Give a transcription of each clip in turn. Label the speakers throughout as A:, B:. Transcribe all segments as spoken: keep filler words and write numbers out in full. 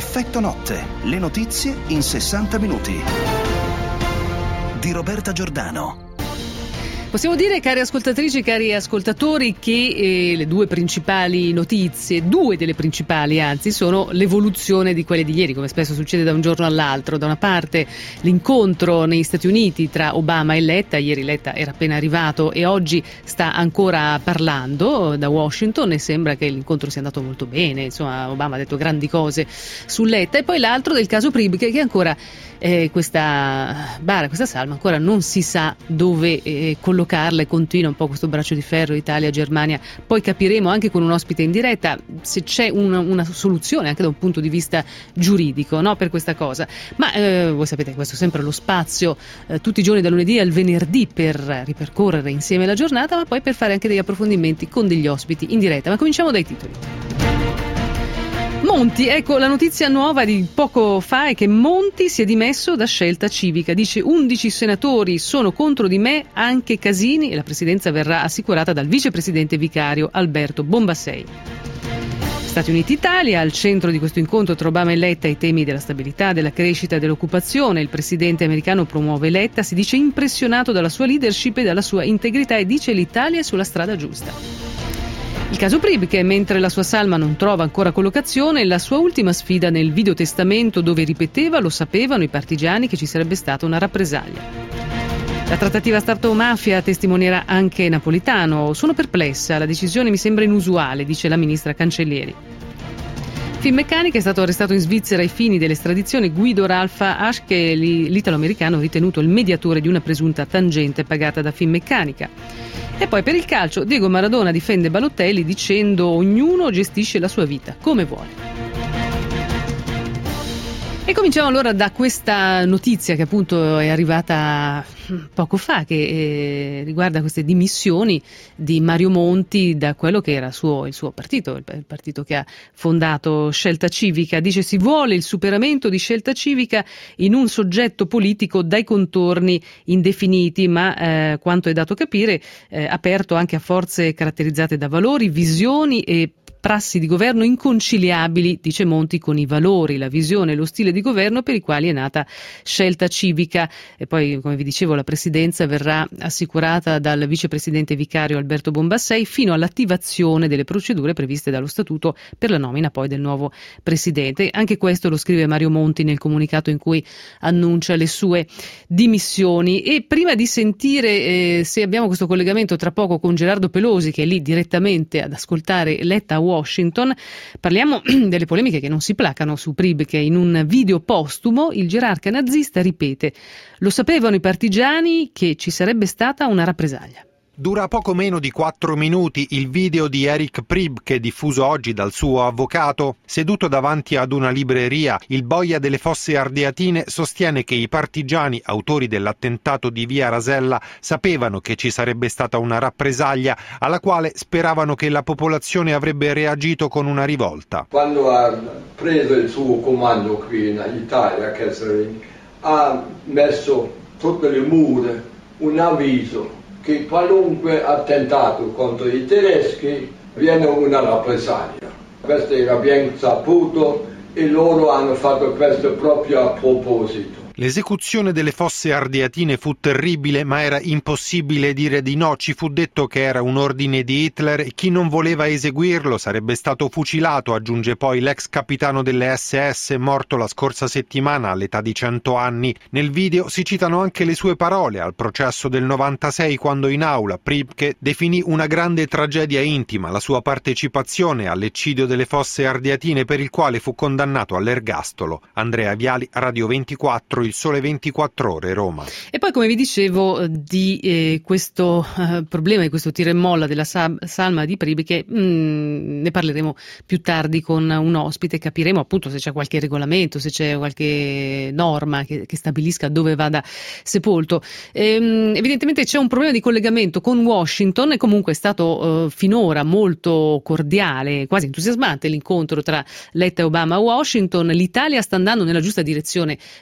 A: Effetto notte, le notizie in sessanta minuti. Di Roberta Giordano.
B: Possiamo dire, cari ascoltatrici e cari ascoltatori, che eh, le due principali notizie, due delle principali anzi, sono l'evoluzione di quelle di ieri, come spesso succede da un giorno all'altro. Da una parte l'incontro negli Stati Uniti tra Obama e Letta, ieri Letta era appena arrivato e oggi sta ancora parlando da Washington e sembra che l'incontro sia andato molto bene, insomma Obama ha detto grandi cose su Letta. E poi l'altro del caso Priebke, che ancora eh, questa bara, questa salma ancora non si sa dove eh, collocarla, e continua un po' questo braccio di ferro Italia-Germania. Poi capiremo anche con un ospite in diretta se c'è una, una soluzione anche da un punto di vista giuridico, no, per questa cosa. Ma eh, voi sapete che questo è sempre lo spazio eh, tutti i giorni dal lunedì al venerdì per ripercorrere insieme la giornata, ma poi per fare anche degli approfondimenti con degli ospiti in diretta. Ma cominciamo dai titoli. Monti, ecco la notizia nuova di poco fa è che Monti si è dimesso da Scelta Civica. Dice: undici senatori sono contro di me, anche Casini, e la presidenza verrà assicurata dal vicepresidente vicario Alberto Bombassei. Stati Uniti-Italia, al centro di questo incontro tra Obama e Letta i temi della stabilità, della crescita e dell'occupazione. Il presidente americano promuove Letta, si dice impressionato dalla sua leadership e dalla sua integrità e dice l'Italia è sulla strada giusta. Il caso Priebke, mentre la sua salma non trova ancora collocazione, la sua ultima sfida nel videotestamento dove ripeteva, lo sapevano i partigiani, che ci sarebbe stata una rappresaglia. La trattativa Stato-mafia testimonierà anche Napolitano. Sono perplessa, la decisione mi sembra inusuale, dice la ministra Cancellieri. Finmeccanica, è stato arrestato in Svizzera ai fini dell'estradizione Guido Ralph Aschke, l'italo-americano ritenuto il mediatore di una presunta tangente pagata da Finmeccanica. E poi per il calcio, Diego Maradona difende Balotelli dicendo: ognuno gestisce la sua vita come vuole. E cominciamo allora da questa notizia che appunto è arrivata poco fa, che eh, riguarda queste dimissioni di Mario Monti da quello che era suo, il suo partito, il, il partito che ha fondato Scelta Civica. Dice: si vuole il superamento di Scelta Civica in un soggetto politico dai contorni indefiniti, ma eh, quanto è dato capire eh, aperto anche a forze caratterizzate da valori, visioni e prassi di governo inconciliabili, dice Monti, con i valori, la visione e lo stile di governo per i quali è nata Scelta Civica. E poi, come vi dicevo, la presidenza verrà assicurata dal vicepresidente vicario Alberto Bombassei fino all'attivazione delle procedure previste dallo statuto per la nomina poi del nuovo presidente. Anche questo lo scrive Mario Monti nel comunicato in cui annuncia le sue dimissioni. E prima di sentire eh, se abbiamo questo collegamento tra poco con Gerardo Pelosi, che è lì direttamente ad ascoltare Letta a Washington, parliamo delle polemiche che non si placano su Priebke. In un video postumo il gerarca nazista ripete: lo sapevano i partigiani che ci sarebbe stata una rappresaglia.
C: Dura poco meno di quattro minuti il video di Erich Priebke, diffuso oggi dal suo avvocato. Seduto davanti ad una libreria, il boia delle Fosse Ardeatine sostiene che i partigiani, autori dell'attentato di via Rasella, sapevano che ci sarebbe stata una rappresaglia alla quale speravano che la popolazione avrebbe reagito con una rivolta.
D: Quando ha preso il suo comando qui in Italia, ha messo sotto le mura un avviso che qualunque attentato contro i tedeschi viene una rappresaglia. Questo era ben saputo e loro hanno fatto questo proprio a proposito.
C: L'esecuzione delle Fosse Ardeatine fu terribile, ma era impossibile dire di no. Ci fu detto che era un ordine di Hitler e chi non voleva eseguirlo sarebbe stato fucilato, aggiunge poi l'ex capitano delle esse esse, morto la scorsa settimana all'età di cento anni. Nel video si citano anche le sue parole al processo del novantasei, quando in aula Priebke definì una grande tragedia intima la sua partecipazione all'eccidio delle Fosse Ardeatine, per il quale fu condannato all'ergastolo. Andrea Viali, Radio ventiquattro, Il Sole ventiquattro Ore, Roma.
B: E poi, come vi dicevo, di eh, questo eh, problema, di questo tira e molla della sa- salma di Priebke, mh, ne parleremo più tardi con un ospite, capiremo appunto se c'è qualche regolamento, se c'è qualche norma che, che stabilisca dove vada sepolto. Ehm, evidentemente c'è un problema di collegamento con Washington, e comunque è stato eh, finora molto cordiale, quasi entusiasmante l'incontro tra Letta e Obama a Washington. L'Italia sta andando nella giusta direzione delle riforme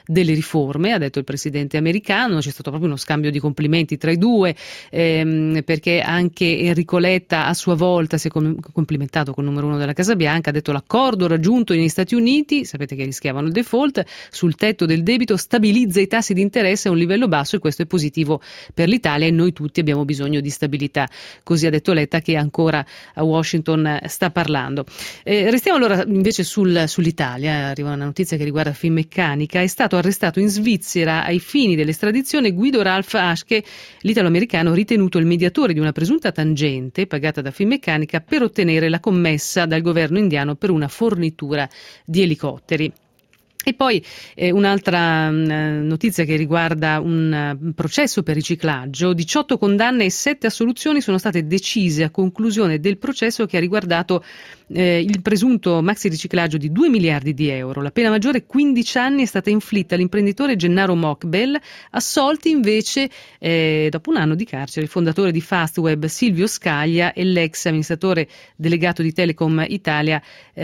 B: riforme, ha detto il presidente americano. C'è stato proprio uno scambio di complimenti tra i due, ehm, perché anche Enrico Letta a sua volta si è complimentato con il numero uno della Casa Bianca, ha detto l'accordo raggiunto negli Stati Uniti, sapete che rischiavano il default, sul tetto del debito stabilizza i tassi di interesse a un livello basso e questo è positivo per l'Italia e noi tutti abbiamo bisogno di stabilità. Così ha detto Letta, che ancora a Washington sta parlando. Eh, restiamo allora invece sul, sull'Italia. Arriva una notizia che riguarda Finmeccanica. È stato arrestato in Svizzera ai fini dell'estradizione Guido Ralf Aschke, l'italo-americano ritenuto il mediatore di una presunta tangente pagata da Finmeccanica per ottenere la commessa dal governo indiano per una fornitura di elicotteri. E poi eh, un'altra mh, notizia che riguarda un uh, processo per riciclaggio. diciotto condanne e sette assoluzioni sono state decise a conclusione del processo che ha riguardato eh, il presunto maxi riciclaggio di due miliardi di euro. La pena maggiore, quindici anni, è stata inflitta all'imprenditore Gennaro Mokbel. Assolti invece eh, dopo un anno di carcere il fondatore di Fastweb Silvio Scaglia e l'ex amministratore delegato di Telecom Italia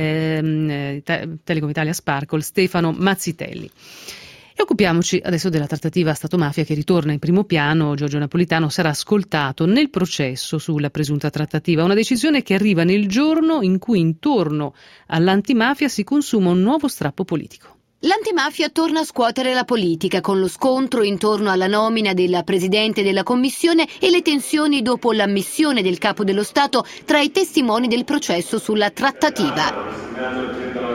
B: ehm, Telecom Italia Sparkle Stefano Mazzitelli. E occupiamoci adesso della trattativa Stato-mafia che ritorna in primo piano. Giorgio Napolitano sarà ascoltato nel processo sulla presunta trattativa, una decisione che arriva nel giorno in cui intorno all'antimafia si consuma un nuovo strappo politico.
E: L'antimafia torna a scuotere la politica con lo scontro intorno alla nomina della Presidente della Commissione e le tensioni dopo l'ammissione del Capo dello Stato tra i testimoni del processo sulla trattativa.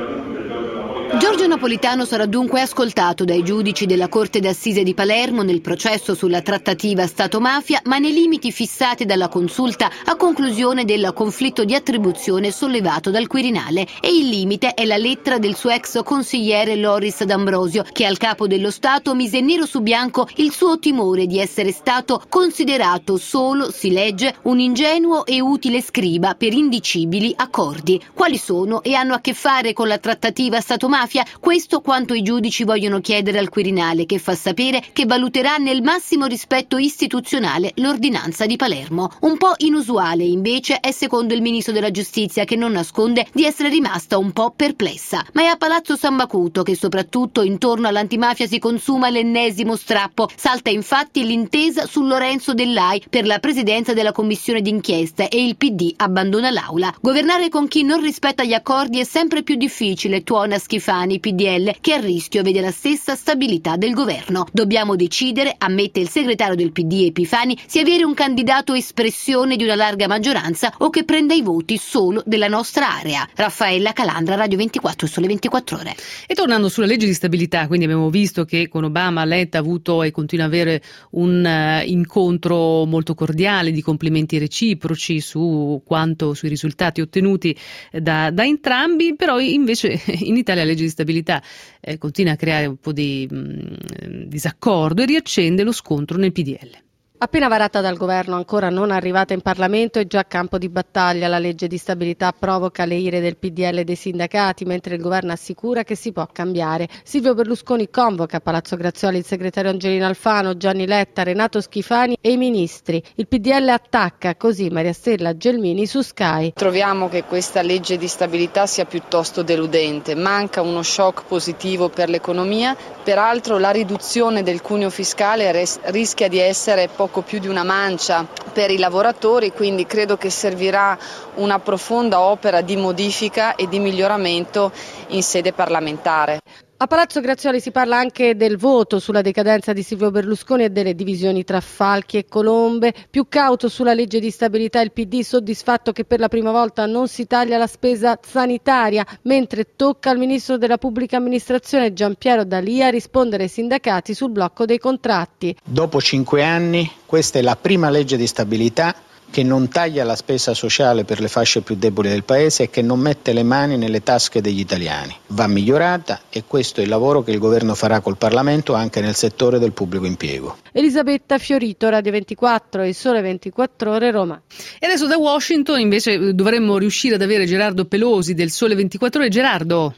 E: Giorgio Napolitano sarà dunque ascoltato dai giudici della Corte d'Assise di Palermo nel processo sulla trattativa Stato-mafia, ma nei limiti fissati dalla consulta a conclusione del conflitto di attribuzione sollevato dal Quirinale. E il limite è la lettera del suo ex consigliere Loris D'Ambrosio, che al Capo dello Stato mise nero su bianco il suo timore di essere stato considerato solo, si legge, un ingenuo e utile scriba per indicibili accordi. Quali sono e hanno a che fare con la trattativa Stato-mafia? Questo quanto i giudici vogliono chiedere al Quirinale, che fa sapere che valuterà nel massimo rispetto istituzionale l'ordinanza di Palermo. Un po' inusuale invece è secondo il ministro della Giustizia, che non nasconde di essere rimasta un po' perplessa. Ma è a Palazzo San Macuto che soprattutto intorno all'antimafia si consuma l'ennesimo strappo. Salta infatti l'intesa su Lorenzo Dell'Ai per la presidenza della commissione d'inchiesta e il P D abbandona l'aula. Governare con chi non rispetta gli accordi è sempre più difficile, tuona Schifani, P D L, che a rischio vede la stessa stabilità del governo. Dobbiamo decidere, ammette il segretario del P D Epifani, se avere un candidato espressione di una larga maggioranza o che prenda i voti solo della nostra area. Raffaella Calandra, Radio ventiquattro, Sole ventiquattro Ore.
B: E tornando sulla legge di stabilità, quindi abbiamo visto che con Obama Letta ha avuto e continua a avere un uh, incontro molto cordiale, di complimenti reciproci su quanto, sui risultati ottenuti da, da entrambi, però invece in Italia la legge di stabilità eh, continua a creare un po' di mh, disaccordo e riaccende lo scontro nel P D L.
F: Appena varata dal governo, ancora non arrivata in Parlamento, è già campo di battaglia. La legge di stabilità provoca le ire del P D L e dei sindacati, mentre il governo assicura che si può cambiare. Silvio Berlusconi convoca a Palazzo Grazioli il segretario Angelino Alfano, Gianni Letta, Renato Schifani e i ministri. Il P D L attacca così Maria Stella Gelmini su Sky.
G: Troviamo che questa legge di stabilità sia piuttosto deludente. Manca uno shock positivo per l'economia. Peraltro la riduzione del cuneo fiscale res- rischia di essere poco più di una mancia per i lavoratori, quindi credo che servirà una profonda opera di modifica e di miglioramento in sede parlamentare.
F: A Palazzo Grazioli si parla anche del voto sulla decadenza di Silvio Berlusconi e delle divisioni tra Falchi e Colombe. Più cauto sulla legge di stabilità il P D, soddisfatto che per la prima volta non si taglia la spesa sanitaria, mentre tocca al ministro della pubblica amministrazione Gianpiero D'Alia rispondere ai sindacati sul blocco dei contratti.
H: Dopo cinque anni questa è la prima legge di stabilità che non taglia la spesa sociale per le fasce più deboli del Paese e che non mette le mani nelle tasche degli italiani. Va migliorata e questo è il lavoro che il governo farà col Parlamento anche nel settore del pubblico impiego.
F: Elisabetta Fiorito, Radio ventiquattro e Sole ventiquattro Ore, Roma.
B: E adesso da Washington invece dovremmo riuscire ad avere Gerardo Pelosi del Sole ventiquattro Ore. Gerardo?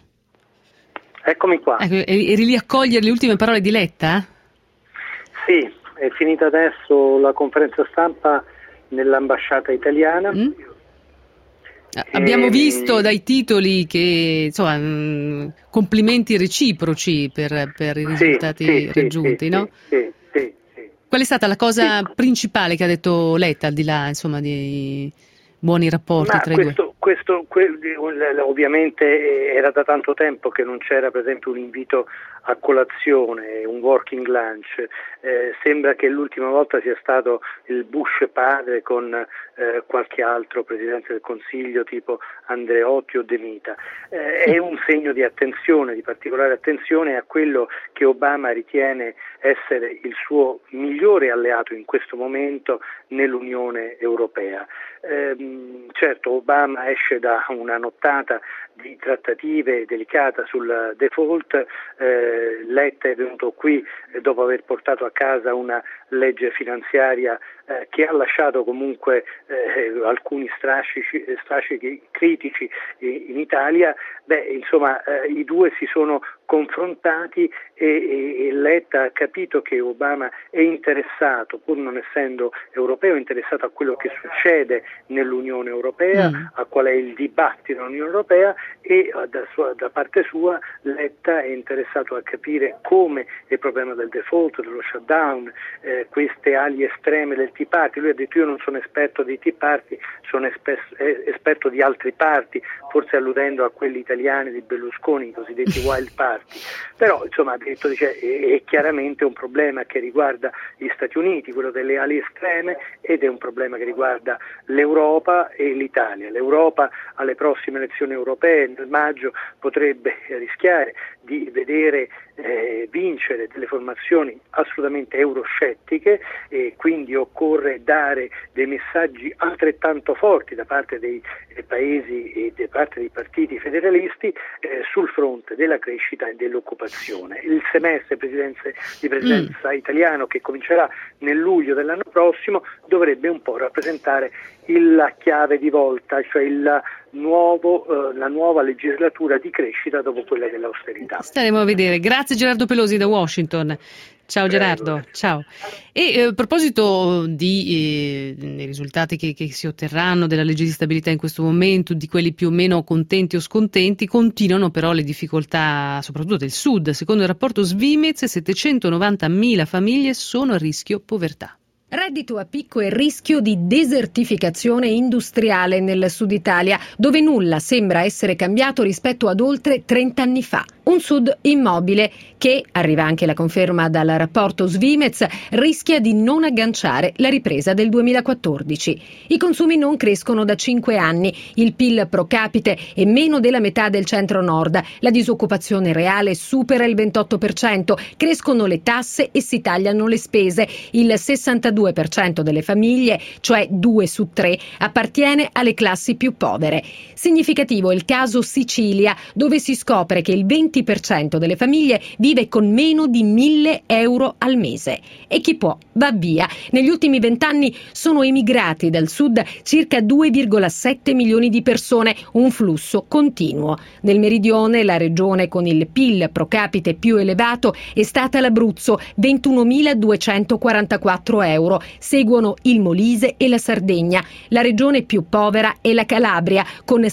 I: Eccomi qua.
B: Ecco, eri lì a cogliere le ultime parole di Letta?
I: Sì, è finita adesso la conferenza stampa nell'ambasciata italiana. Mm.
B: Abbiamo
I: E,
B: visto dai titoli che insomma mh, complimenti reciproci per, per i risultati
I: sì, sì,
B: raggiunti,
I: sì,
B: no?
I: Sì, sì, sì.
B: Qual è stata la cosa
I: Sì.
B: principale che ha detto Letta, al di là insomma di buoni rapporti
I: Ma
B: tra i
I: questo, questo que- ovviamente era da tanto tempo che non c'era per esempio un invito a colazione, un working lunch. Eh, sembra che l'ultima volta sia stato il Bush padre con eh, qualche altro Presidente del Consiglio tipo Andreotti o De Mita. Eh, è un segno di attenzione, di particolare attenzione a quello che Obama ritiene essere il suo migliore alleato in questo momento nell'Unione Europea. Eh, certo, Obama esce da una nottata di trattative delicata sul default, eh, Letta è venuto qui eh, dopo aver portato a casa una legge finanziaria eh, che ha lasciato comunque eh, alcuni strascici, strascichi critici in Italia. Beh, insomma, eh, i due si sono confrontati e, e, e Letta ha capito che Obama è interessato, pur non essendo europeo, è interessato a quello che succede nell'Unione Europea, mm. a qual è il dibattito nell'Unione Europea, e da, sua, da parte sua Letta è interessato a capire come il problema del default, dello shutdown, eh, queste ali estreme del Tea Party. Lui ha detto: io non sono esperto di Tea Party, sono esper- esperto di altri party, forse alludendo a quelli italiani di Berlusconi, i cosiddetti wild party. Però insomma ha detto, dice, è, è chiaramente un problema che riguarda gli Stati Uniti, quello delle ali estreme, ed è un problema che riguarda l'Europa e l'Italia. L'Europa alle prossime elezioni europee nel maggio potrebbe rischiare di vedere eh, vincere delle formazioni assolutamente euroscettiche, e quindi occorre dare dei messaggi altrettanto forti da parte dei, dei paesi e da parte dei partiti federalisti eh, sul fronte della crescita e dell'occupazione. Il semestre presidenze, di presidenza mm. italiano, che comincerà nel luglio dell'anno prossimo, dovrebbe un po' rappresentare il, la chiave di volta, cioè il nuovo, eh, la nuova legislatura di crescita dopo quella dell'austerità.
B: Staremo a vedere. Grazie Gerardo Pelosi da Washington. Ciao Gerardo, Prego. Ciao. E eh, a proposito di eh, dei risultati che, che si otterranno della legge di stabilità in questo momento, di quelli più o meno contenti o scontenti, continuano però le difficoltà soprattutto del Sud. Secondo il rapporto Svimez, settecentonovantamila famiglie sono a rischio povertà.
J: Reddito a picco e rischio di desertificazione industriale nel Sud Italia, dove nulla sembra essere cambiato rispetto ad oltre trenta anni fa. Un Sud immobile che, arriva anche la conferma dal rapporto Svimez, rischia di non agganciare la ripresa del duemilaquattordici. I consumi non crescono da cinque anni, il P I L pro capite è meno della metà del centro-nord, la disoccupazione reale supera il ventotto per cento, crescono le tasse e si tagliano le spese. Il sessantadue per cento delle famiglie, cioè due su tre, appartiene alle classi più povere. Significativo è il caso Sicilia, dove si scopre che il venti per cento delle famiglie vive con meno di mille euro al mese. E chi può va via. Negli ultimi vent'anni sono emigrati dal sud circa due virgola sette milioni di persone, un flusso continuo. Nel meridione, la regione con il P I L pro capite più elevato è stata l'Abruzzo, ventunomiladuecentoquarantaquattro euro. Seguono il Molise e la Sardegna. La regione più povera è la Calabria, con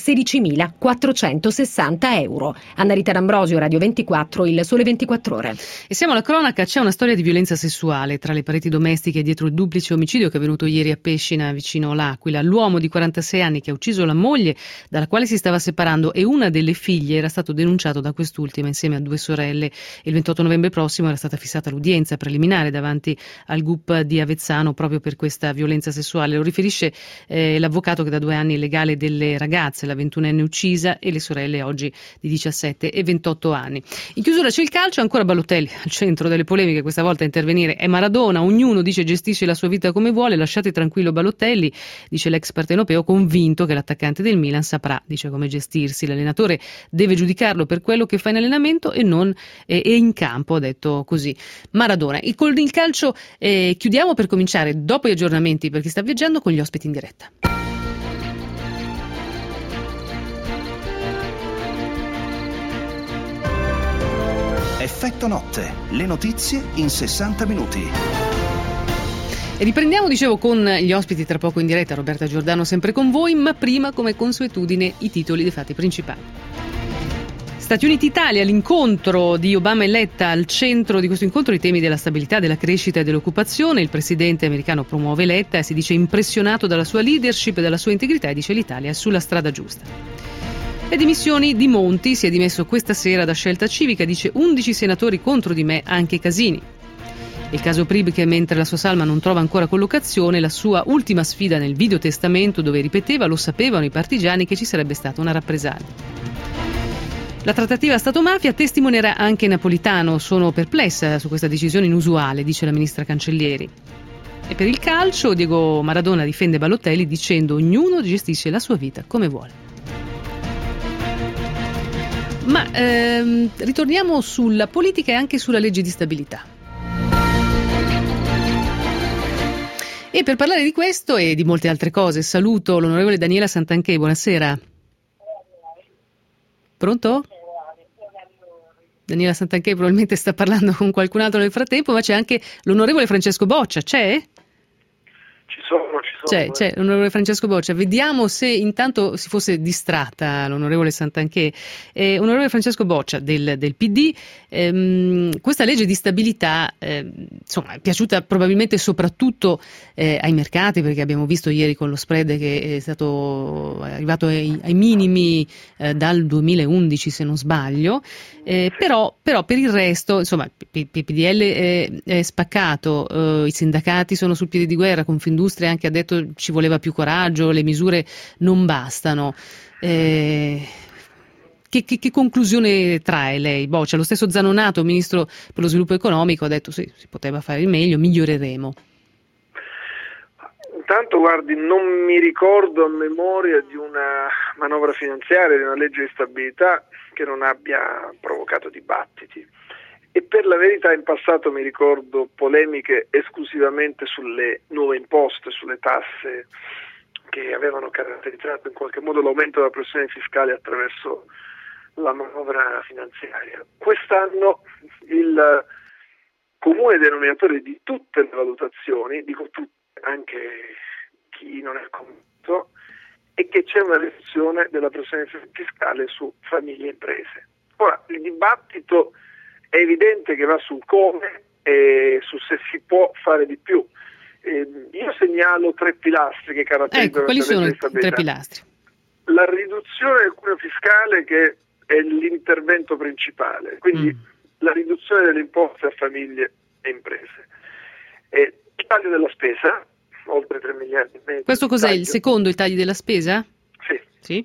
J: sedicimilaquattrocentosessanta euro. Anna Rita D'Ambrosio, Radio ventiquattro, Il Sole ventiquattro Ore.
B: E siamo alla cronaca. C'è una storia di violenza sessuale tra le pareti domestiche dietro il duplice omicidio che è avvenuto ieri a Pescina, vicino L'Aquila. L'uomo di quarantasei anni che ha ucciso la moglie, dalla quale si stava separando, e una delle figlie era stato denunciato da quest'ultima insieme a due sorelle. Il ventotto novembre prossimo era stata fissata l'udienza preliminare davanti al G U P di Avezzano proprio per questa violenza sessuale. Lo riferisce eh, l'avvocato che da due anni è legale delle ragazze, la ventunenne uccisa e le sorelle oggi di diciassette e ventotto anni. In chiusura c'è il calcio, ancora Balotelli al centro delle polemiche, questa volta a intervenire è Maradona. Ognuno dice gestisce la sua vita come vuole, lasciate tranquillo Balotelli, dice l'ex partenopeo, convinto che l'attaccante del Milan saprà, dice, come gestirsi. L'allenatore deve giudicarlo per quello che fa in allenamento e non e, e in campo, ha detto così Maradona. E con il calcio eh, chiudiamo per cominciare dopo gli aggiornamenti per chi sta viaggiando con gli ospiti in diretta.
A: Effetto notte, le notizie in sessanta minuti.
B: Riprendiamo, dicevo, con gli ospiti tra poco in diretta. Roberta Giordano sempre con voi, ma prima, come consuetudine, i titoli dei fatti principali. Stati Uniti-Italia, l'incontro di Obama e Letta, al centro di questo incontro i temi della stabilità, della crescita e dell'occupazione. Il presidente americano promuove Letta e si dice impressionato dalla sua leadership e dalla sua integrità e dice l'Italia è sulla strada giusta. Le dimissioni di Monti, si è dimesso questa sera da Scelta Civica, dice undici senatori contro di me, anche Casini. Il caso Prib, che mentre la sua salma non trova ancora collocazione, la sua ultima sfida nel videotestamento dove ripeteva lo sapevano i partigiani che ci sarebbe stata una rappresaglia. La trattativa Stato-mafia testimonierà anche Napolitano. Sono perplessa su questa decisione inusuale, dice la ministra Cancellieri. E per il calcio Diego Maradona difende Balotelli dicendo ognuno gestisce la sua vita come vuole. Ma ehm, ritorniamo sulla politica e anche sulla legge di stabilità. E per parlare di questo e di molte altre cose saluto l'onorevole Daniela Santanchè. Buonasera. Pronto? Daniela Santanchè probabilmente sta parlando con qualcun altro nel frattempo, ma c'è anche l'onorevole Francesco Boccia. C'è?
K: Ci sono, ci sono.
B: C'è, c'è l'onorevole Francesco Boccia. Vediamo se intanto si fosse distratta l'onorevole Santanchè. Eh, onorevole Francesco Boccia del, del P D, ehm, questa legge di stabilità eh, insomma, è piaciuta probabilmente soprattutto eh, ai mercati, perché abbiamo visto ieri con lo spread che è stato arrivato ai, ai minimi eh, dal duemilaundici, se non sbaglio. Eh, però, però per il resto, insomma, il P D L è, è spaccato, eh, i sindacati sono sul piede di guerra, Confindustria anche ha detto ci voleva più coraggio, le misure non bastano. Eh, che, che, che conclusione trae lei? Boccia, lo stesso Zanonato, ministro per lo sviluppo economico, ha detto sì, si poteva fare meglio, miglioreremo.
K: Intanto, guardi, non mi ricordo a memoria di una manovra finanziaria, di una legge di stabilità che non abbia provocato dibattiti. E per la verità in passato mi ricordo polemiche esclusivamente sulle nuove imposte, sulle tasse che avevano caratterizzato in qualche modo l'aumento della pressione fiscale attraverso la manovra finanziaria. Quest'anno il comune denominatore di tutte le valutazioni, dico tutte, anche chi non è convinto, è che c'è una riduzione della pressione fiscale su famiglie e imprese. Ora, il dibattito è evidente che va sul come e su se si può fare di più. Eh, io segnalo tre pilastri che caratterizzano
B: ecco, quali sono i tre
K: pilastri? La riduzione del cuneo fiscale, che è l'intervento principale, quindi mm. la riduzione delle imposte a famiglie e imprese. Eh, il taglio della spesa, oltre tre miliardi e mezzo.
B: Questo cos'è?
K: Taglio.
B: Il secondo, il taglio della spesa?
K: Sì.
B: Sì.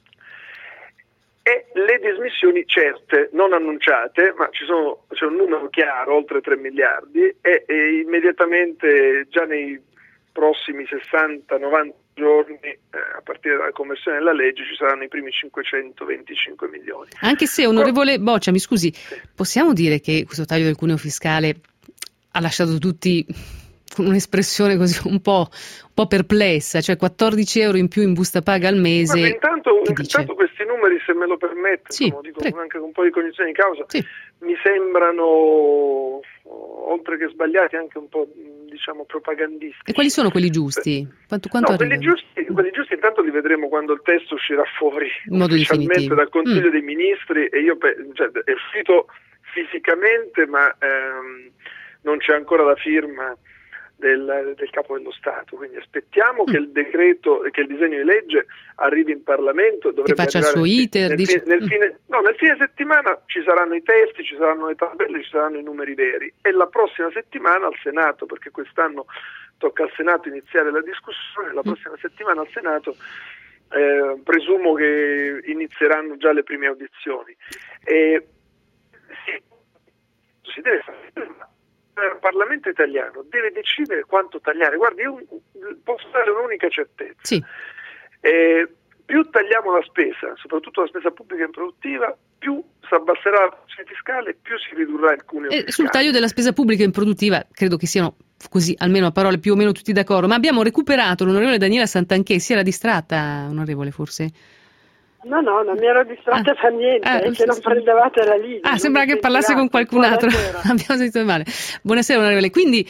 K: E le dismissioni certe, non annunciate, ma ci sono, c'è un numero chiaro, oltre tre miliardi, e, e immediatamente già nei prossimi sessanta novanta giorni, eh, a partire dalla conversione della legge, ci saranno i primi cinquecentoventicinque milioni.
B: Anche se, onorevole Boccia, mi scusi, sì. Possiamo dire che questo taglio del cuneo fiscale ha lasciato tutti con un'espressione così un po', un po' perplessa, cioè quattordici euro in più in busta paga al mese?
K: Ma intanto, intanto questi numeri, se me lo permette, sì, insomma, dico prego. Anche con un po' di cognizione di causa, sì. Mi sembrano, oltre che sbagliati, anche un po', diciamo, propagandistici.
B: E quali sono quelli giusti? Quanto, quanto
K: no, quelli giusti, quelli giusti intanto li vedremo quando il testo uscirà fuori
B: in modo
K: ufficialmente dal Consiglio
B: mm.
K: dei Ministri, e io cioè, è uscito fisicamente, ma ehm, non c'è ancora la firma Del, del capo dello Stato, quindi aspettiamo mm. che il decreto, che il disegno di legge arrivi in Parlamento, dovrebbe
B: che faccia il suo iter,
K: nel,
B: dice...
K: nel, fine, no, nel fine settimana ci saranno i testi, ci saranno le tabelle, ci saranno i numeri veri, e la prossima settimana al Senato, perché quest'anno tocca al Senato iniziare la discussione, la prossima mm. settimana al Senato eh, presumo che inizieranno già le prime audizioni. E, sì, si deve fare. Il Parlamento italiano deve decidere quanto tagliare. Guardi, io posso dare un'unica certezza.
B: Sì.
K: Eh, più tagliamo la spesa, soprattutto la spesa pubblica e improduttiva, più si abbasserà la pressione fiscale, più si ridurrà il cuneo
B: e
K: fiscale.
B: Sul taglio della spesa pubblica e improduttiva credo che siano così, almeno a parole, più o meno tutti d'accordo, ma abbiamo recuperato l'onorevole Daniela Santanchè. Si era distratta, onorevole, forse?
L: No, no, non mi ero distratta
B: ah,
L: per niente,
B: ah,
L: è che non prendevate la linea.
B: Ah, sembra che parlasse con qualcun altro. Abbiamo sentito male. Buonasera, onorevole. Quindi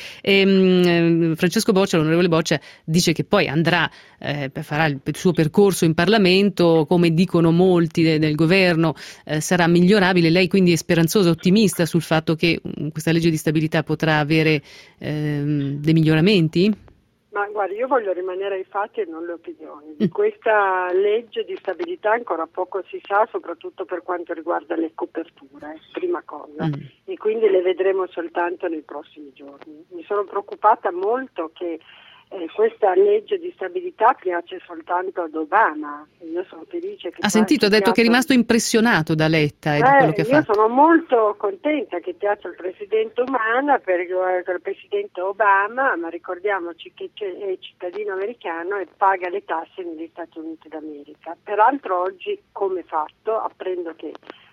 B: ehm, Francesco Boccia, l'onorevole Boccia, dice che poi andrà, eh, farà il suo percorso in Parlamento, come dicono molti de- del governo, eh, sarà migliorabile. Lei quindi è speranzosa, ottimista sul fatto che um, questa legge di stabilità potrà avere ehm, dei miglioramenti?
L: Ma guardi, io voglio rimanere ai fatti e non le opinioni. Di questa legge di stabilità ancora poco si sa, soprattutto per quanto riguarda le coperture, prima cosa, mm. e quindi le vedremo soltanto nei prossimi giorni. Mi sono preoccupata molto che eh, questa legge di stabilità piace soltanto ad Obama. Io sono felice che...
B: Ha sentito, ha detto che è rimasto impressionato da Letta e
L: eh,
B: di quello che ha
L: io
B: fatto.
L: Io sono molto contenta che piaccia il presidente Obama, perché il presidente Obama, ma ricordiamoci che è cittadino americano e paga le tasse negli Stati Uniti d'America. Peraltro oggi, come fatto, apprendo che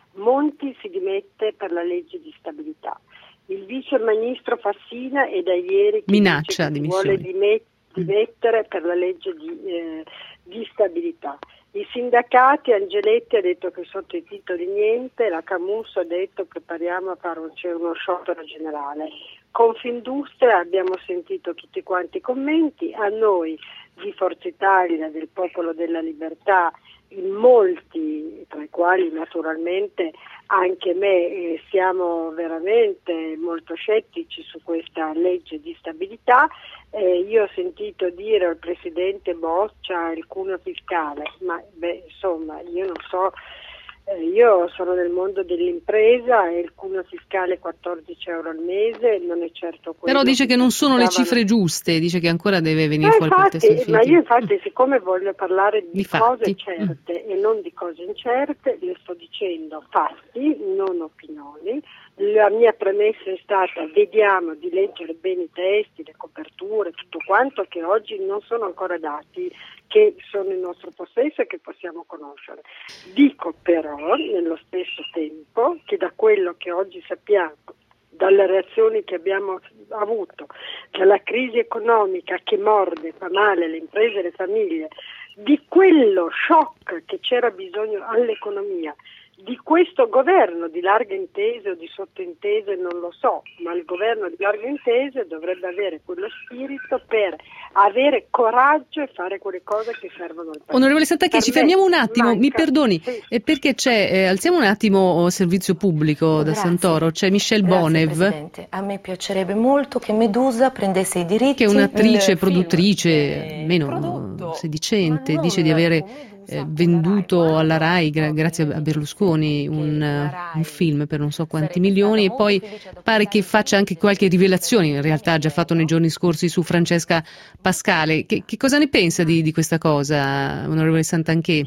L: Monti si dimette per la legge di stabilità. Il vice ministro Fassina è da ieri che
B: minaccia
L: dice che
B: dimissioni.
L: vuole dimet- dimettere per la legge di, eh, di stabilità. I sindacati, Angeletti ha detto che sotto i titoli niente, la Camusso ha detto prepariamo a fare un, c'è uno sciopero generale. Confindustria abbiamo sentito tutti quanti i commenti, a noi di Forza Italia, del Popolo della Libertà, in molti, tra i quali naturalmente anche me, eh, siamo veramente molto scettici su questa legge di stabilità. Eh, io ho sentito dire al Presidente Boccia il cuneo fiscale, ma beh, insomma io non so, eh, io sono nel mondo dell'impresa e il cuneo fiscale quattordici euro al mese non è certo quello.
B: Però dice che, che non sono le cifre giuste, dice che ancora deve venire
L: eh,
B: fuori
L: infatti,
B: quel testo definitivo.
L: Ma io infatti siccome voglio parlare di,
B: di
L: cose certe mm. e non di cose incerte, le sto dicendo fatti, non opinioni. La mia premessa è stata vediamo di leggere bene i testi, le coperture, tutto quanto che oggi non sono ancora dati che sono in nostro possesso e che possiamo conoscere. Dico però nello stesso tempo che da quello che oggi sappiamo, dalle reazioni che abbiamo avuto, dalla crisi economica che morde, fa male le imprese e le famiglie, di quello shock che c'era bisogno all'economia, di questo governo di larghe intese o di sottointese non lo so, ma il governo di larghe intese dovrebbe avere quello spirito per avere coraggio e fare quelle cose che servono al paese.
B: Onorevole Santanchè, ci fermiamo un attimo,
L: manca,
B: mi perdoni,
L: sì.
B: eh, perché c'è, eh, alziamo un attimo servizio pubblico da
M: Grazie.
B: Santoro, c'è Michelle
M: Grazie,
B: Bonev.
M: Presidente. A me piacerebbe molto che Medusa prendesse i diritti.
B: Che è un'attrice, produttrice,
M: eh,
B: almeno
M: prodotto,
B: sedicente, dice di avere eh, venduto alla Rai, gra- grazie a Berlusconi, un, uh, un film per non so quanti milioni, e poi pare che faccia anche qualche rivelazione, in realtà ha già fatto nei giorni scorsi su Francesca Pascale. Che, che cosa ne pensa di, di questa cosa, onorevole Santanchè?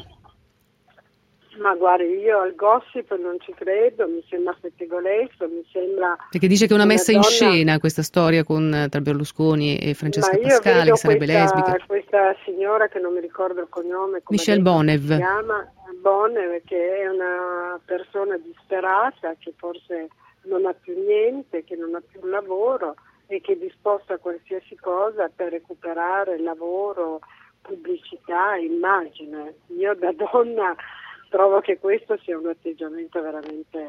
L: Ma guardi, io al gossip non ci credo, mi sembra pettegolezzo, mi sembra...
B: Perché dice che è una messa
L: una
B: in
L: donna...
B: scena questa storia con, tra Berlusconi e Francesca
L: Ma io
B: Pascale,
L: vedo
B: che sarebbe
L: questa,
B: lesbica.
L: Questa signora che non mi ricordo il cognome, come
B: Michelle Bonev.
L: si chiama, Bonev, che è una persona disperata, che forse non ha più niente, che non ha più un lavoro e che è disposta a qualsiasi cosa per recuperare lavoro, pubblicità, immagine. Io da donna... trovo che questo sia un atteggiamento veramente,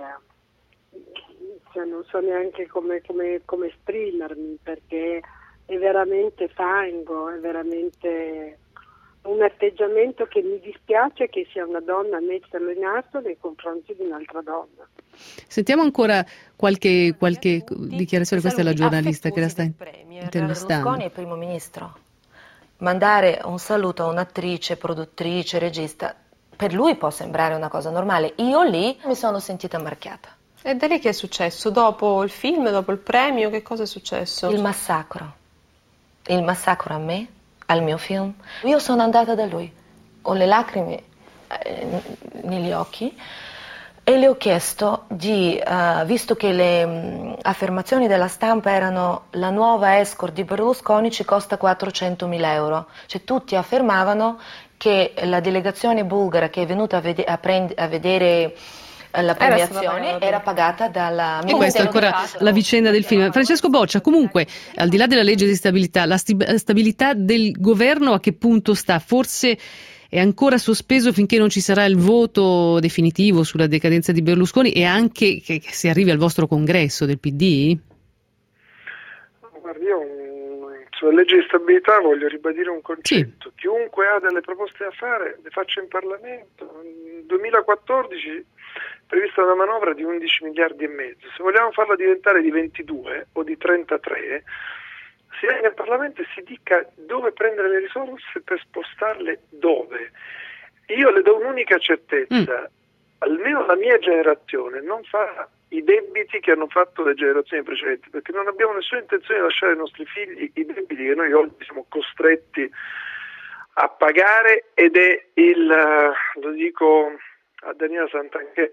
L: cioè non so neanche come, come, come esprimermi, perché è veramente fango, è veramente un atteggiamento che mi dispiace che sia una donna a metterlo in atto nei confronti di un'altra donna.
B: Sentiamo ancora qualche, qualche dichiarazione, questa è la giornalista che la sta intervistando.
M: Berlusconi è primo ministro. Mandare un saluto a un'attrice, produttrice, regista, per lui può sembrare una cosa normale. Io lì mi sono sentita marchiata.
N: E da lì che è successo? Dopo il film, dopo il premio, che cosa è successo?
M: Il massacro. Il massacro a me, al mio film. Io sono andata da lui, con le lacrime eh, negli occhi, e le ho chiesto di, uh, visto che le mh, affermazioni della stampa erano la nuova escort di Berlusconi ci costa quattrocentomila euro, cioè tutti affermavano che la delegazione bulgara che è venuta a, vede- a, prend- a vedere la premiazione era, era pagata dalla...
B: E questa è ancora la vicenda del film. Francesco Boccia, comunque, al di là della legge di stabilità, la sti- stabilità del governo a che punto sta? Forse è ancora sospeso finché non ci sarà il voto definitivo sulla decadenza di Berlusconi e anche che, che si arrivi al vostro congresso del P D?
K: Guardi, io sulla legge di stabilità voglio ribadire un concetto: sì. Chiunque ha delle proposte da fare le faccia in Parlamento. Nel duemilaquattordici è prevista una manovra di undici miliardi e mezzo, se vogliamo farla diventare di ventidue o di trentatré si venga in Parlamento e si dica dove prendere le risorse per spostarle dove. Io le do un'unica certezza, mm. almeno la mia generazione non fa i debiti che hanno fatto le generazioni precedenti, perché non abbiamo nessuna intenzione di lasciare ai nostri figli i debiti che noi oggi siamo costretti a pagare, ed è il, lo dico a Daniela Santanchè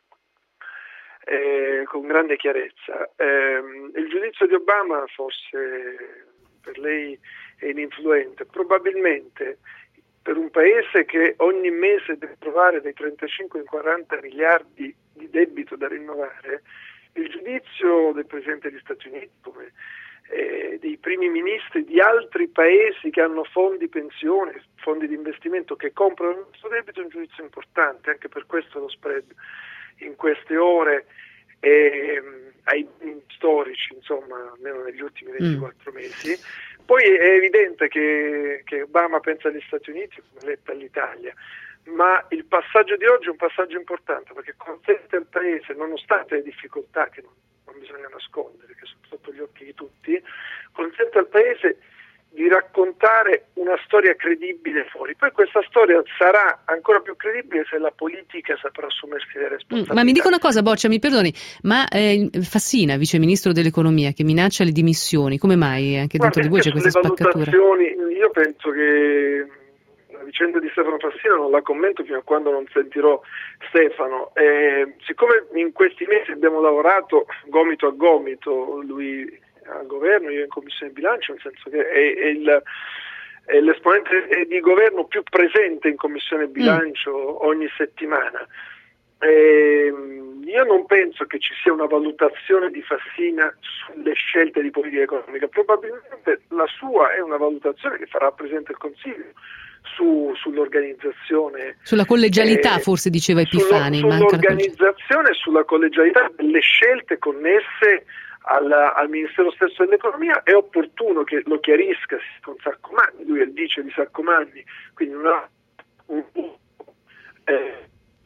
K: eh, con grande chiarezza, eh, il giudizio di Obama forse per lei è ininfluente, probabilmente per un paese che ogni mese deve trovare dai trentacinque ai quaranta miliardi di debito da rinnovare, il giudizio del Presidente degli Stati Uniti, come eh, dei primi ministri di altri paesi che hanno fondi pensione, fondi di investimento che comprano il nostro debito, è un giudizio importante. Anche per questo lo spread in queste ore è ai storici, insomma, almeno negli ultimi ventiquattro mm. mesi. Poi è evidente che, che Obama pensa agli Stati Uniti come Letta all'Italia, ma il passaggio di oggi è un passaggio importante perché consente al Paese, nonostante le difficoltà che non, non bisogna nascondere, che sono sotto gli occhi di tutti, consente al Paese di raccontare una storia credibile fuori. Poi questa storia sarà ancora più credibile se la politica saprà assumersi le responsabilità.
B: Mm, ma mi dica una cosa, Boccia, mi perdoni, ma eh, Fassina, vice ministro dell'economia, che minaccia le dimissioni, come mai anche
K: Guarda,
B: dentro di voi c'è questa spaccatura?
K: Io penso che la vicenda di Stefano Fassina non la commento fino a quando non sentirò Stefano. Eh, siccome in questi mesi abbiamo lavorato gomito a gomito, lui al governo, io in commissione bilancio, nel senso che è, è, il, è l'esponente di governo più presente in commissione bilancio mm. ogni settimana. E io non penso che ci sia una valutazione di Fassina sulle scelte di politica economica, probabilmente la sua è una valutazione che farà il Presidente del Consiglio su, sull'organizzazione.
B: Sulla collegialità, eh, forse diceva Epifani.
K: Sulla, sull'organizzazione e sulla collegialità delle scelte connesse Al, al Ministero stesso dell'Economia. È opportuno che lo chiarisca con Saccomanni, lui è il vice di Saccomanni, quindi non ha un, eh.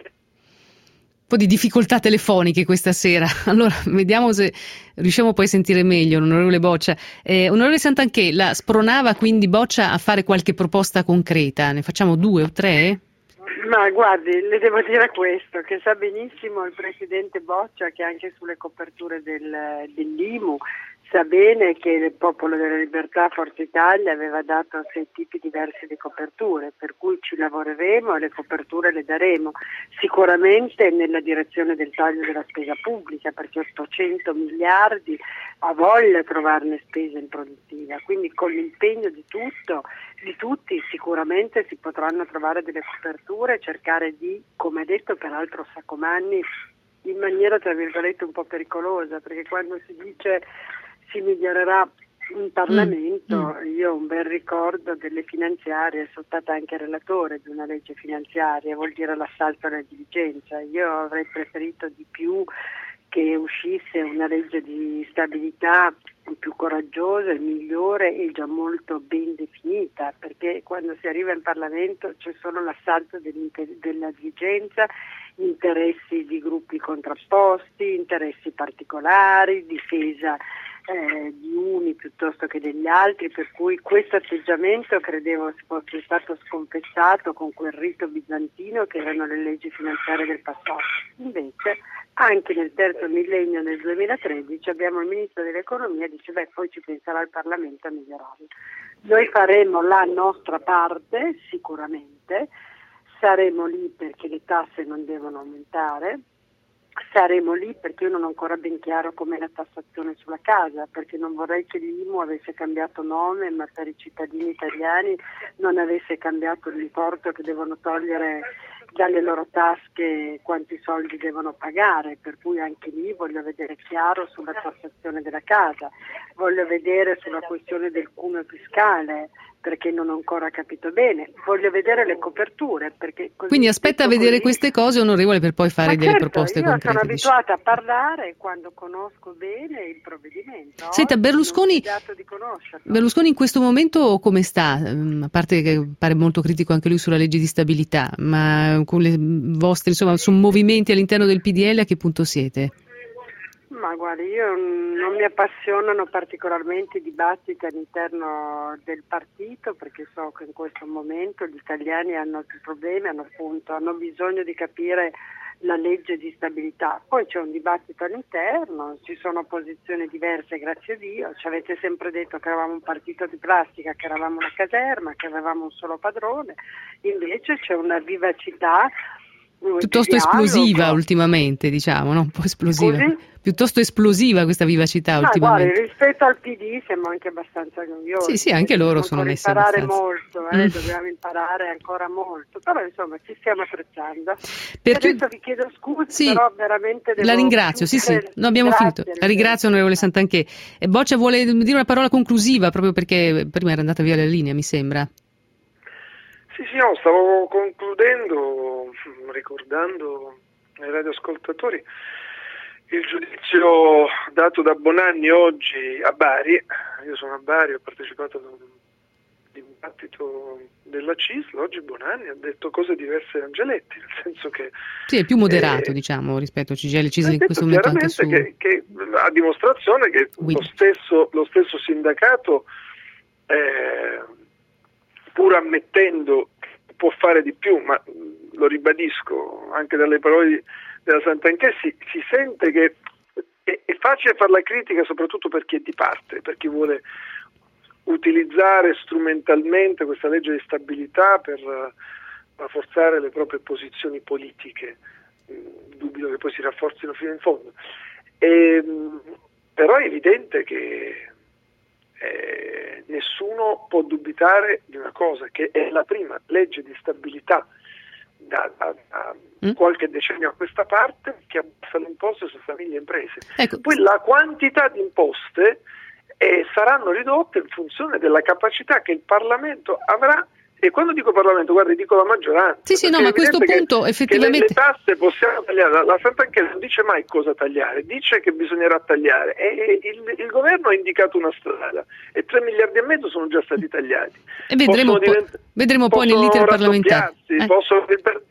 B: un po' di difficoltà telefoniche questa sera. Allora vediamo se riusciamo poi a sentire meglio l'onorevole Boccia. Eh, onorevole Santanchè, la spronava quindi Boccia a fare qualche proposta concreta? Ne facciamo due o tre?
L: Ma guardi, le devo dire questo, che sa benissimo il Presidente Boccia che anche sulle coperture del, dell'I M U sa bene che il Popolo della Libertà, Forza Italia, aveva dato sei tipi diversi di coperture, per cui ci lavoreremo e le coperture le daremo, sicuramente nella direzione del taglio della spesa pubblica, perché ottocento miliardi ha voglia trovarne spesa improduttiva, quindi con l'impegno di tutto, di tutti sicuramente si potranno trovare delle coperture e cercare di, come ha detto peraltro Saccomanni, in maniera tra virgolette un po' pericolosa, perché quando si dice si migliorerà in Parlamento, mm. io ho un bel ricordo delle finanziarie, sono stata anche relatore di una legge finanziaria, vuol dire l'assalto alla diligenza. Io avrei preferito di più che uscisse una legge di stabilità più coraggiosa, migliore e già molto ben definita, perché quando si arriva in Parlamento c'è solo l'assalto della diligenza, interessi di gruppi contrapposti, interessi particolari, difesa eh, di uni piuttosto che degli altri, per cui questo atteggiamento credevo fosse stato sconfessato con quel rito bizantino che erano le leggi finanziarie del passato. Invece anche nel terzo millennio, nel duemilatredici, abbiamo il Ministro dell'Economia che dice beh poi ci penserà il Parlamento a migliorarlo. Noi faremo la nostra parte sicuramente, saremo lì perché le tasse non devono aumentare, saremo lì perché io non ho ancora ben chiaro com'è la tassazione sulla casa, perché non vorrei che l'I M U avesse cambiato nome ma per i cittadini italiani non avesse cambiato l'importo che devono togliere dalle loro tasche, quanti soldi devono pagare, per cui anche lì voglio vedere chiaro sulla tassazione della casa, voglio vedere sulla questione del cuneo fiscale, perché non ho ancora capito bene, voglio vedere le coperture. Perché così,
B: quindi aspetta a vedere così queste cose, onorevole, per poi fare
L: Ma
B: delle
L: certo,
B: proposte
L: io
B: concrete.
L: Sono abituata
B: dice.
L: a parlare quando conosco bene il provvedimento.
B: Senta, Berlusconi,
L: di
B: Berlusconi in questo momento come sta? A parte che pare molto critico anche lui sulla legge di stabilità, ma con le vostre, insomma, su movimenti all'interno del P D L a che punto siete?
L: Ma guardi, io non mi appassionano particolarmente i dibattiti all'interno del partito, perché so che in questo momento gli italiani hanno più problemi, hanno appunto hanno bisogno di capire la legge di stabilità. Poi c'è un dibattito all'interno, ci sono posizioni diverse, grazie a Dio. Ci avete sempre detto che eravamo un partito di plastica, che eravamo una caserma, che avevamo un solo padrone, invece c'è una vivacità
B: piuttosto esplosiva ultimamente, diciamo, no? Un po' esplosiva.
L: Scusi?
B: Piuttosto esplosiva questa vivacità
L: Ma
B: ultimamente.
L: guarda, rispetto al P D siamo anche abbastanza noiosi.
B: Sì, sì, anche loro sono messi
L: imparare
B: abbastanza.
L: molto, eh,
B: Mm.
L: dobbiamo imparare ancora molto, però insomma ci stiamo attrezzando.
B: Per
L: Adesso
B: chiud-
L: vi chiedo scusa,
B: Sì,
L: però veramente devo
B: la ringrazio, sì, sì,
L: chiudere.
B: no, abbiamo
L: Grazie,
B: finito. La ringrazio, onorevole Santanchè. E Boccia vuole dire una parola conclusiva, proprio perché prima era andata via la linea, mi sembra.
K: Sì, sì, no, stavo concludendo ricordando ai radioascoltatori il giudizio dato da Bonanni oggi a Bari. Io sono a Bari, ho partecipato ad un dibattito della C I S L. Oggi Bonanni ha detto cose diverse da Angeletti, nel senso che
B: Sì, è più moderato,
K: eh,
B: diciamo, rispetto a C G I L. C I S L
K: ha
B: in
K: detto
B: questo momento anche su...
K: chiaramente che, che a dimostrazione che lo stesso, lo stesso sindacato, eh, pur ammettendo che può fare di più, ma lo ribadisco anche dalle parole di, della Santanchè, si, si sente che è, è facile fare la critica soprattutto per chi è di parte, per chi vuole utilizzare strumentalmente questa legge di stabilità per uh, rafforzare le proprie posizioni politiche. Mm, dubito che poi si rafforzino fino in fondo. E, mm, però è evidente che eh, nessuno può dubitare di una cosa, che è la prima legge di stabilità da, da, da mm. qualche decennio a questa parte che abbassa le imposte su famiglie e imprese.
B: Ecco.
K: Poi la quantità di imposte eh, saranno ridotte in funzione della capacità che il Parlamento avrà. E quando dico Parlamento, guardi, dico la maggioranza.
B: Sì, sì, no, ma a questo punto
K: che,
B: effettivamente...
K: che le, le tasse possiamo tagliare. La, la Santanchè non dice mai cosa tagliare, dice che bisognerà tagliare. E, e il, il governo ha indicato una strada e tre miliardi e mezzo sono già stati tagliati.
B: E vedremo, po-
K: divent-
B: vedremo poi nell'iter parlamentare.
K: Eh. Possono...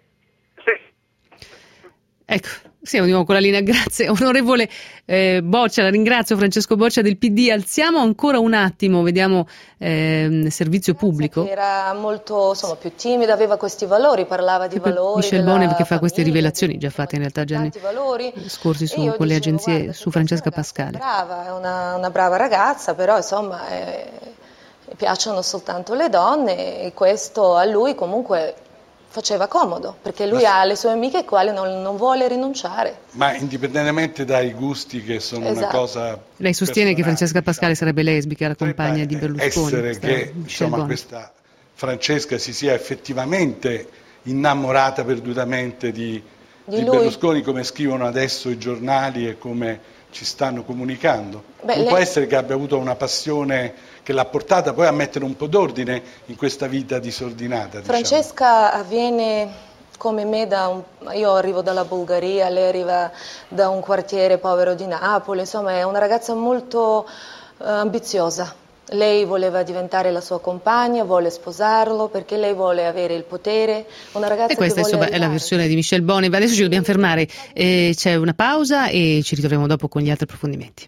B: Ecco, siamo di nuovo con la linea, grazie. Onorevole eh, Boccia, la ringrazio, Francesco Boccia del P D. Alziamo ancora un attimo, vediamo eh, servizio pubblico.
M: Era molto, insomma, più timida, aveva questi valori, parlava di valori.
B: Michel Bonev che fa queste rivelazioni, già fatte in realtà già nei
M: valori.
B: scorsi su, con le agenzie, guarda, su Francesca Pascale.
M: È brava, è una, una brava ragazza, però insomma è, piacciono soltanto le donne e questo a lui comunque faceva comodo, perché lui ma ha le sue amiche alle quali non, non vuole rinunciare.
O: Ma indipendentemente dai gusti che sono esatto. una cosa...
B: Lei sostiene che Francesca Pascale sarebbe lesbica, la compagna di Berlusconi.
O: Essere che insomma, questa Francesca si sia effettivamente innamorata perdutamente di, di, di Berlusconi, come scrivono adesso i giornali e come ci stanno comunicando. Beh, non lei... può essere che abbia avuto una passione che l'ha portata poi a mettere un po' d'ordine in questa vita disordinata.
M: Francesca
O: diciamo.
M: avviene come me da un... io arrivo dalla Bulgaria, lei arriva da un quartiere povero di Napoli, insomma è una ragazza molto uh, ambiziosa. Lei voleva diventare la sua compagna, vuole sposarlo perché lei vuole avere il potere. Una ragazza
B: e questa
M: che
B: insomma
M: vuole
B: è la versione di Michel Bonev. Adesso ci dobbiamo fermare, eh, c'è una pausa e ci ritroviamo dopo con gli altri approfondimenti.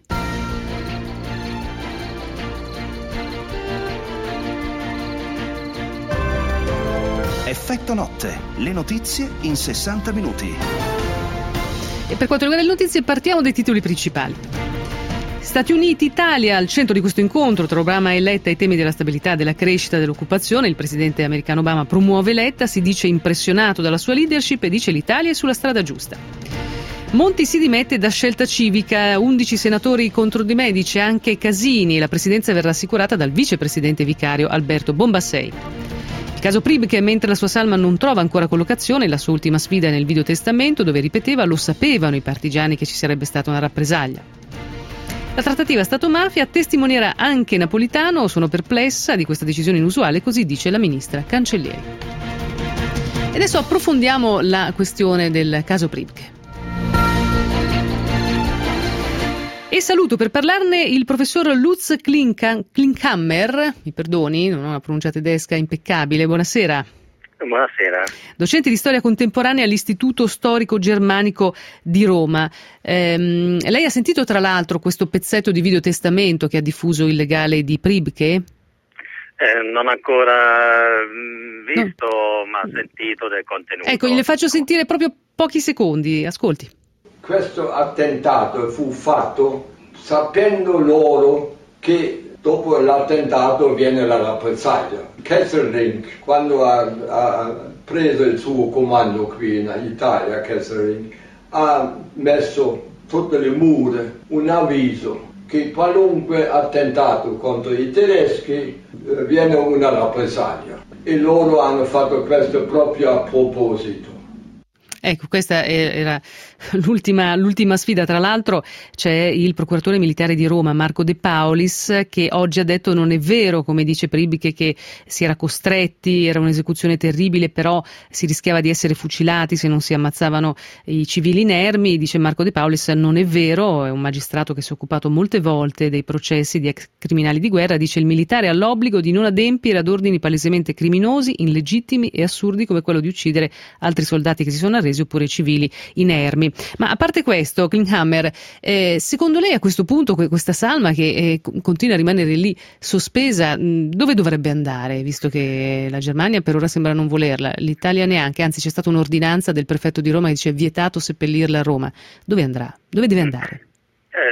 A: Effetto notte, le notizie in sessanta minuti.
B: E per quanto riguarda le notizie partiamo dai titoli principali. Stati Uniti, Italia, al centro di questo incontro tra Obama e Letta i temi della stabilità, della crescita e dell'occupazione. Il presidente americano Obama promuove Letta, si dice impressionato dalla sua leadership e dice l'Italia è sulla strada giusta. Monti si dimette da Scelta Civica, undici senatori contro di me, dice anche Casini. La presidenza verrà assicurata dal vicepresidente vicario Alberto Bombassei. Il caso P R I B che mentre la sua salma non trova ancora collocazione, la sua ultima sfida è nel videotestamento dove ripeteva lo sapevano i partigiani che ci sarebbe stata una rappresaglia. La trattativa Stato-mafia testimonierà anche Napolitano, sono perplessa di questa decisione inusuale, così dice la ministra Cancellieri. E adesso approfondiamo la questione del caso Priebke. E saluto per parlarne il professor Lutz Klinkhammer, mi perdoni, non ho una pronuncia tedesca impeccabile, buonasera.
P: Buonasera.
B: Docente di storia contemporanea all'Istituto Storico Germanico di Roma. Ehm, lei ha sentito tra l'altro questo pezzetto di videotestamento che ha diffuso il legale di Priebke?
P: Eh, non ancora visto, no. Ma sentito del contenuto.
B: Ecco, gliele faccio sentire proprio pochi secondi, ascolti.
D: Questo attentato fu fatto sapendo loro che dopo l'attentato viene la rappresaglia. Kesselring, quando ha, ha preso il suo comando qui in Italia, Kesselring, ha messo sotto le mura un avviso che qualunque attentato contro i tedeschi eh, viene una rappresaglia. E loro hanno fatto questo proprio a proposito.
B: Ecco, questa era l'ultima, l'ultima sfida. Tra l'altro c'è il procuratore militare di Roma, Marco De Paulis, che oggi ha detto non è vero, come dice Priebke, che si era costretti, era un'esecuzione terribile, però si rischiava di essere fucilati se non si ammazzavano i civili inermi. Dice Marco De Paulis, non è vero, è un magistrato che si è occupato molte volte dei processi di ex criminali di guerra, dice il militare ha l'obbligo di non adempiere ad ordini palesemente criminosi, illegittimi e assurdi come quello di uccidere altri soldati che si sono arresi oppure civili inermi. Ma a parte questo, Klinkhammer, eh, secondo lei a questo punto questa salma che eh, continua a rimanere lì sospesa, mh, dove dovrebbe andare, visto che la Germania per ora sembra non volerla, l'Italia neanche, anzi c'è stata un'ordinanza del prefetto di Roma che dice vietato seppellirla a Roma. Dove andrà? Dove deve andare?
P: Eh,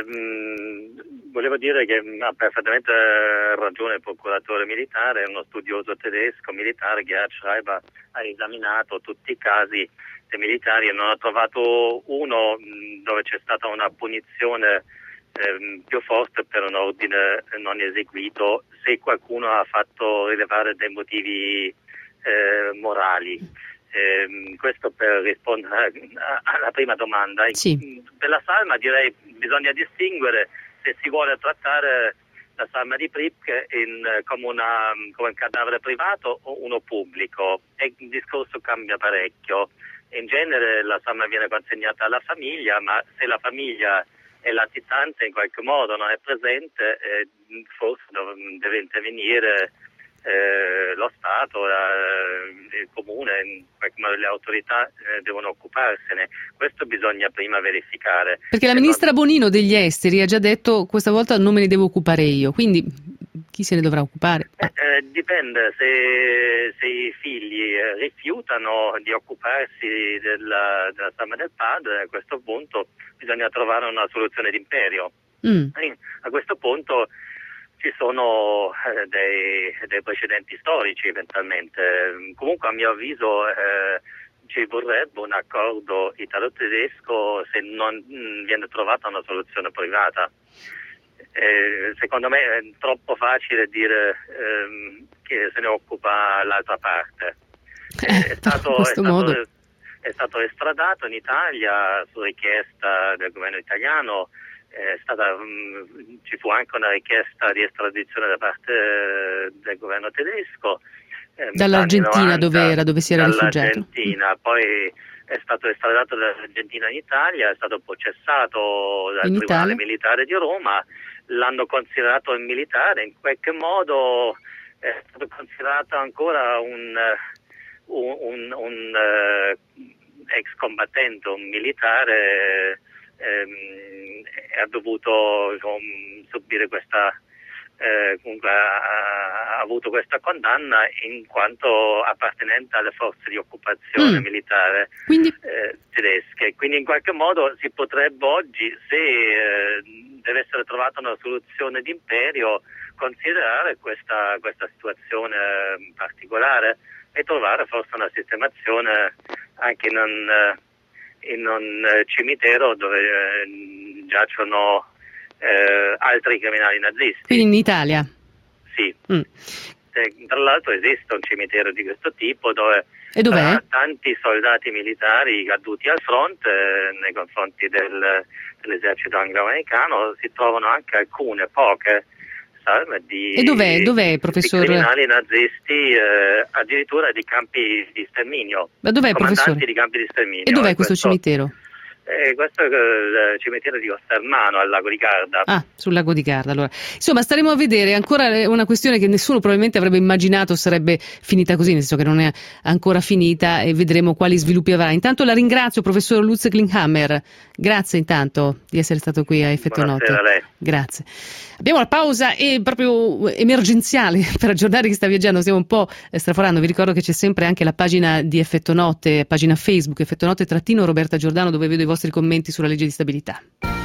P: mh, volevo dire che ha perfettamente ragione il procuratore militare, è uno studioso tedesco militare, Gerhard Schreiber, ha esaminato tutti i casi dei militari e non ha trovato uno dove c'è stata una punizione eh, più forte per un ordine non eseguito se qualcuno ha fatto rilevare dei motivi eh, morali. Eh, questo per rispondere alla prima domanda.
B: Sì.
P: Per la salma direi bisogna distinguere se si vuole trattare la salma di Priebke in, come, una, come un cadavere privato o uno pubblico, e il discorso cambia parecchio. In genere la salma viene consegnata alla famiglia, ma se la famiglia è latitante in qualche modo, non è presente, eh, forse deve intervenire eh, lo Stato, eh, il comune, in qualche modo le autorità eh, devono occuparsene. Questo bisogna prima verificare.
B: Perché la ministra Bonino degli Esteri ha già detto questa volta non me ne devo occupare io, quindi chi se ne dovrà occupare?
P: Eh, eh, dipende, se, se i figli eh, rifiutano di occuparsi della, della salma del padre, a questo punto bisogna trovare una soluzione d'imperio.
B: Mm.
P: A questo punto ci sono eh, dei, dei precedenti storici eventualmente. Comunque a mio avviso eh, ci vorrebbe un accordo italo-tedesco se non mh, viene trovata una soluzione privata. Eh, secondo me è troppo facile dire ehm, che se ne occupa l'altra parte.
B: Eh,
P: è, stato,
B: è,
P: stato, è stato estradato in Italia su richiesta del governo italiano, è stata, mh, ci fu anche una richiesta di estradizione da parte eh, del governo tedesco. Eh,
B: Dall'Argentina dove era, dove si era rifugiato.
P: Dall'Argentina, poi è stato estradato dall'Argentina in Italia, è stato processato dal
B: in
P: Tribunale
B: Italia?
P: Militare di Roma, l'hanno considerato un militare, in qualche modo è stato considerato ancora un, un, un, un uh, ex combattente, un militare, ehm, ha dovuto um, subire questa, eh, comunque ha, ha avuto questa condanna in quanto appartenente alle forze di occupazione
B: mm.
P: militare
B: Quindi?
P: eh, tedesche. Quindi in qualche modo si potrebbe oggi, se eh, deve essere trovata una soluzione d'imperio, considerare questa, questa situazione particolare e trovare forse una sistemazione anche in un, in un cimitero dove eh, giacciono eh, altri criminali nazisti.
B: Quindi in Italia?
P: Sì.
B: Mm.
P: Notte. Tra l'altro esiste un cimitero di questo tipo dove
B: e dov'è?
P: tanti soldati militari caduti al fronte eh, nei confronti del, dell'esercito anglo-americano si trovano anche alcune, poche salme di,
B: e dov'è, dov'è, professor?
P: di criminali nazisti, eh, addirittura di campi di sterminio.
B: Ma dov'è, professore?
P: Di campi di sterminio.
B: E dov'è
P: e
B: questo, questo cimitero?
P: Eh, questo è il cimitero di Ostermano al lago di Garda.
B: Ah, sul lago di Garda. Allora, insomma, staremo a vedere. Ancora una questione che nessuno probabilmente avrebbe immaginato sarebbe finita così, nel senso che non è ancora finita, e vedremo quali sviluppi avrà. Intanto la ringrazio, professor Lutz Klinghammer. Grazie intanto di essere stato qui a Effetto Notte.
P: Buonasera a lei.
B: Grazie. Abbiamo la pausa e proprio emergenziale per aggiornare chi sta viaggiando, stiamo un po' straforando. Vi ricordo che c'è sempre anche la pagina di Effetto Notte, pagina Facebook Effetto Notte trattino Roberta Giordano, dove vedo i vostri commenti sulla legge di stabilità.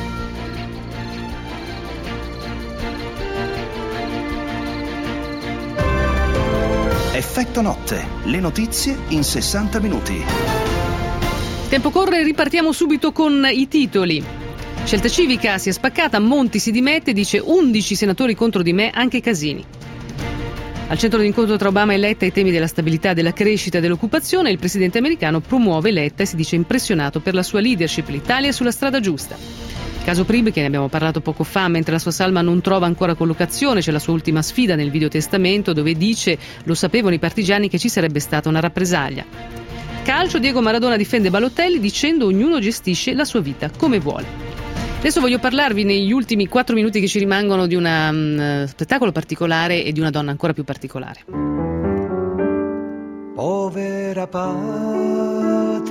A: Effetto Notte, le notizie in sessanta minuti.
B: Tempo corre, ripartiamo subito con i titoli. Scelta Civica si è spaccata, Monti si dimette, dice undici senatori contro di me, anche Casini. Al centro d'incontro tra Obama e Letta i temi della stabilità, della crescita e dell'occupazione, il presidente americano promuove Letta e si dice impressionato per la sua leadership, l'Italia è sulla strada giusta. Caso Prib, che ne abbiamo parlato poco fa, mentre la sua salma non trova ancora collocazione, c'è la sua ultima sfida nel videotestamento dove dice lo sapevano i partigiani che ci sarebbe stata una rappresaglia. Calcio, Diego Maradona difende Balotelli dicendo ognuno gestisce la sua vita come vuole. Adesso voglio parlarvi negli ultimi quattro minuti che ci rimangono di un uh, spettacolo particolare e di una donna ancora più particolare.
Q: Povera patria,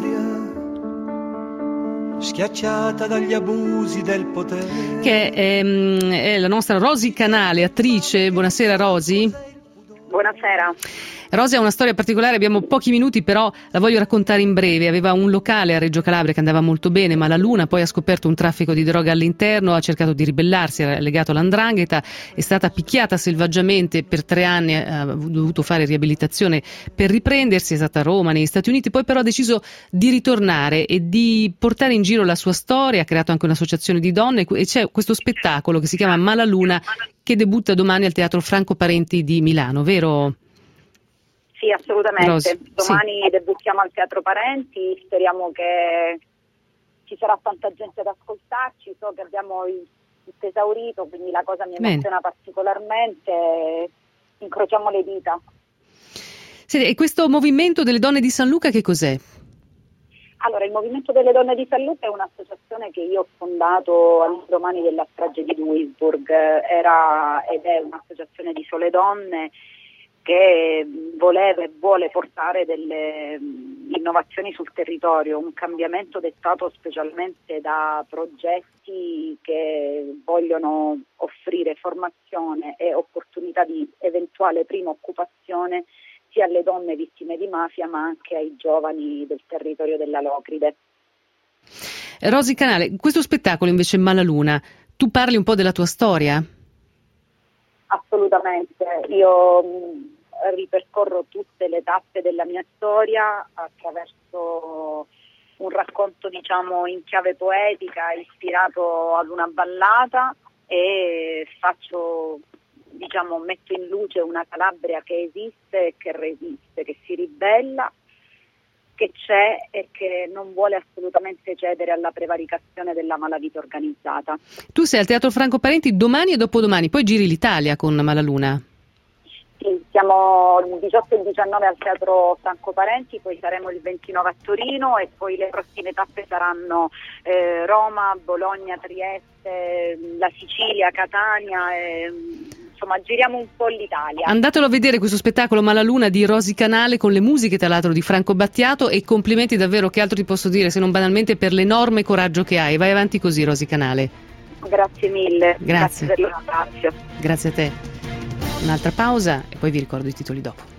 Q: schiacciata dagli abusi del potere.
B: Che è, um, è la nostra Rosy Canale, attrice. Buonasera Rosy.
R: Buonasera.
B: Rosa ha una storia particolare, abbiamo pochi minuti, però la voglio raccontare in breve. Aveva un locale a Reggio Calabria che andava molto bene, ma la Luna poi ha scoperto un traffico di droga all'interno, ha cercato di ribellarsi, era legato all''ndrangheta, è stata picchiata selvaggiamente per tre anni, ha dovuto fare riabilitazione per riprendersi, è stata a Roma, negli Stati Uniti, poi però ha deciso di ritornare e di portare in giro la sua storia, ha creato anche un'associazione di donne e c'è questo spettacolo che si chiama Malaluna che debutta domani al Teatro Franco Parenti di Milano, vero?
R: Sì, assolutamente.
B: Rosy,
R: Domani
B: sì.
R: debuttiamo al Teatro Parenti, speriamo che ci sarà tanta gente ad ascoltarci, so che abbiamo il tutto esaurito, quindi la cosa mi emoziona particolarmente, incrociamo le dita.
B: Sì, e questo movimento delle donne di San Luca che cos'è?
R: Allora, il Movimento delle Donne di San Luca è un'associazione che io ho fondato all'indomani della strage di Duisburg, era ed è un'associazione di sole donne che voleva e vuole portare delle innovazioni sul territorio, un cambiamento dettato specialmente da progetti che vogliono offrire formazione e opportunità di eventuale prima occupazione sia alle donne vittime di mafia ma anche ai giovani del territorio della Locride.
B: Rosy Canale, questo spettacolo invece Malaluna, tu parli un po' della tua storia?
R: Assolutamente, io mh, ripercorro tutte le tappe della mia storia attraverso un racconto diciamo in chiave poetica ispirato ad una ballata e faccio diciamo metto in luce una Calabria che esiste e che resiste, che si ribella, che c'è e che non vuole assolutamente cedere alla prevaricazione della malavita organizzata.
B: Tu sei al Teatro Franco Parenti domani e dopodomani, poi giri l'Italia con Malaluna.
R: Sì, siamo il diciotto e il diciannove al Teatro Franco Parenti, poi saremo il ventinove a Torino e poi le prossime tappe saranno eh, Roma, Bologna, Trieste, la Sicilia, Catania, e, insomma giriamo un po' l'Italia.
B: Andatelo a vedere questo spettacolo Malaluna di Rosy Canale con le musiche tra l'altro di Franco Battiato e complimenti davvero, che altro ti posso dire se non banalmente per l'enorme coraggio che hai. Vai avanti così Rosy Canale.
R: Grazie mille,
B: grazie,
R: grazie per lo spazio.
B: Grazie a te. Un'altra pausa e poi vi ricordo i titoli dopo.